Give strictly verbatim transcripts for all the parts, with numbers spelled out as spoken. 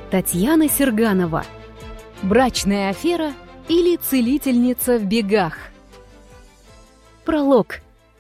Татьяна Серганова. Брачная афера или целительница в бегах. Пролог.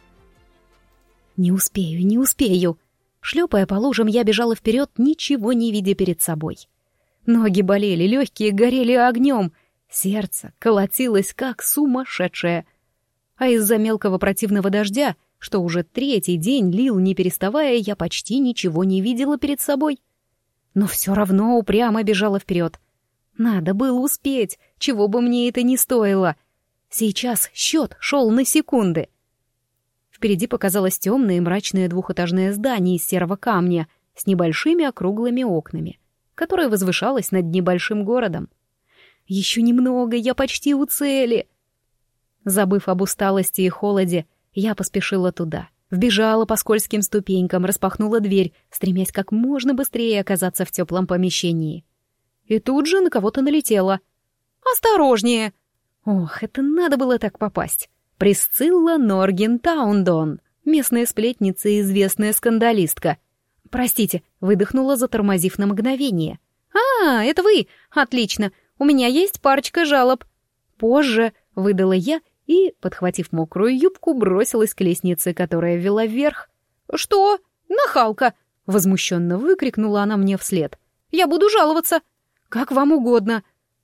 Не успею, не успею. Шлепая по лужам, я бежала вперед, ничего не видя перед собой. Ноги болели, легкие горели огнем, сердце колотилось, как сумасшедшее. А из-за мелкого противного дождя, что уже третий день лил не переставая, я почти ничего не видела перед собой. Но все равно упрямо бежала вперед. Надо было успеть, чего бы мне это ни стоило. Сейчас счет шел на секунды. Впереди показалось темное и мрачное двухэтажное здание из серого камня с небольшими округлыми окнами, которое возвышалось над небольшим городом. Еще немного, я почти у цели. Забыв об усталости и холоде, я поспешила туда. Вбежала по скользким ступенькам, распахнула дверь, стремясь как можно быстрее оказаться в теплом помещении. И тут же на кого-то налетела. «Осторожнее!» Ох, это надо было так попасть. Присцилла Норген Таундон, местная сплетница и известная скандалистка. «Простите», — выдохнула, затормозив на мгновение. «А, это вы? Отлично! У меня есть парочка жалоб». «Позже», — выдала я, и, подхватив мокрую юбку, бросилась к лестнице, которая вела вверх. «Что? Нахалка!» — возмущенно выкрикнула она мне вслед. «Я буду жаловаться!» «Как вам угодно!»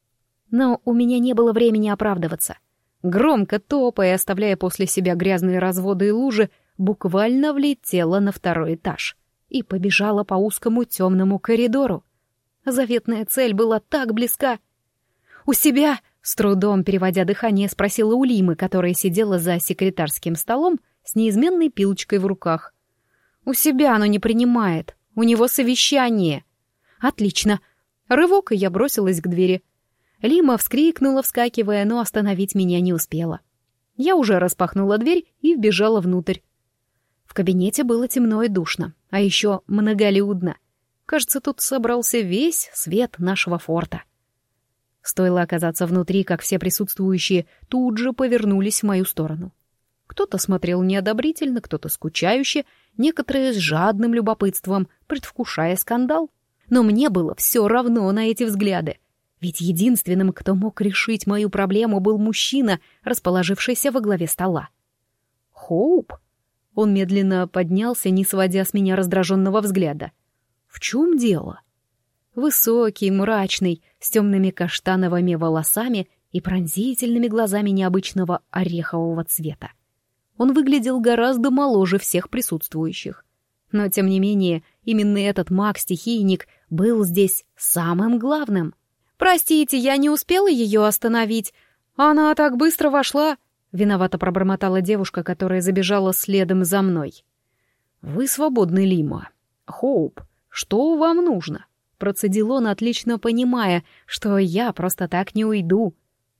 Но у меня не было времени оправдываться. Громко топая, оставляя после себя грязные разводы и лужи, буквально влетела на второй этаж и побежала по узкому темному коридору. Заветная цель была так близка. «У себя!» — с трудом переводя дыхание, спросила у Лимы, которая сидела за секретарским столом с неизменной пилочкой в руках. «У себя оно не принимает. У него совещание». «Отлично!» Рывок, и я бросилась к двери. Лима вскрикнула, вскакивая, но остановить меня не успела. Я уже распахнула дверь и вбежала внутрь. В кабинете было темно и душно, а еще многолюдно. Кажется, тут собрался весь свет нашего форта. Стоило оказаться внутри, как все присутствующие тут же повернулись в мою сторону. Кто-то смотрел неодобрительно, кто-то скучающе, некоторые с жадным любопытством, предвкушая скандал. Но мне было все равно на эти взгляды. Ведь единственным, кто мог решить мою проблему, был мужчина, расположившийся во главе стола. «Хоуп?» Он медленно поднялся, не сводя с меня раздраженного взгляда. «В чем дело?» Высокий, мрачный, с темными каштановыми волосами и пронзительными глазами необычного орехового цвета. Он выглядел гораздо моложе всех присутствующих. Но, тем не менее, именно этот маг-стихийник был здесь самым главным. «Простите, я не успела ее остановить. Она так быстро вошла», — виновато пробормотала девушка, которая забежала следом за мной. «Вы свободны, Лима. Хоуп, что вам нужно?» Процедил он, отлично понимая, что я просто так не уйду.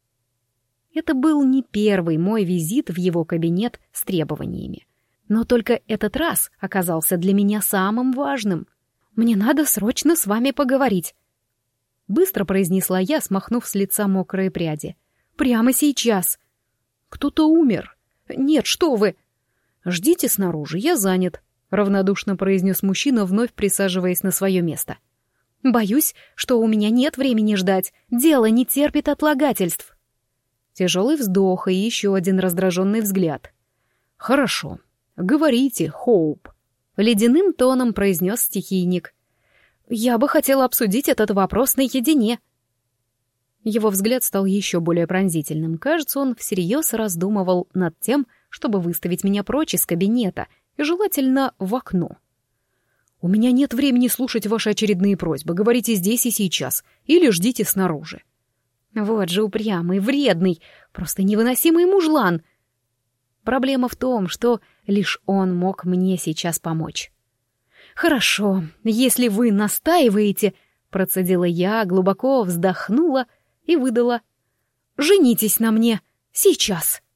Это был не первый мой визит в его кабинет с требованиями. Но только этот раз оказался для меня самым важным. «Мне надо срочно с вами поговорить», — быстро произнесла я, смахнув с лица мокрые пряди. «Прямо сейчас». «Кто-то умер». «Нет, что вы!» «Ждите снаружи, я занят», — равнодушно произнес мужчина, вновь присаживаясь на свое место. «Боюсь, что у меня нет времени ждать. Дело не терпит отлагательств». Тяжелый вздох и еще один раздраженный взгляд. «Хорошо. Говорите, Хоуп», — ледяным тоном произнес стихийник. «Я бы хотела обсудить этот вопрос наедине». Его взгляд стал еще более пронзительным. Кажется, он всерьез раздумывал над тем, чтобы выставить меня прочь из кабинета, и желательно в окно. «У меня нет времени слушать ваши очередные просьбы. Говорите здесь и сейчас. Или ждите снаружи». Вот же упрямый, вредный, просто невыносимый мужлан. Проблема в том, что лишь он мог мне сейчас помочь. «Хорошо, если вы настаиваете», — процедила я, глубоко вздохнула и выдала. «Женитесь на мне. Сейчас».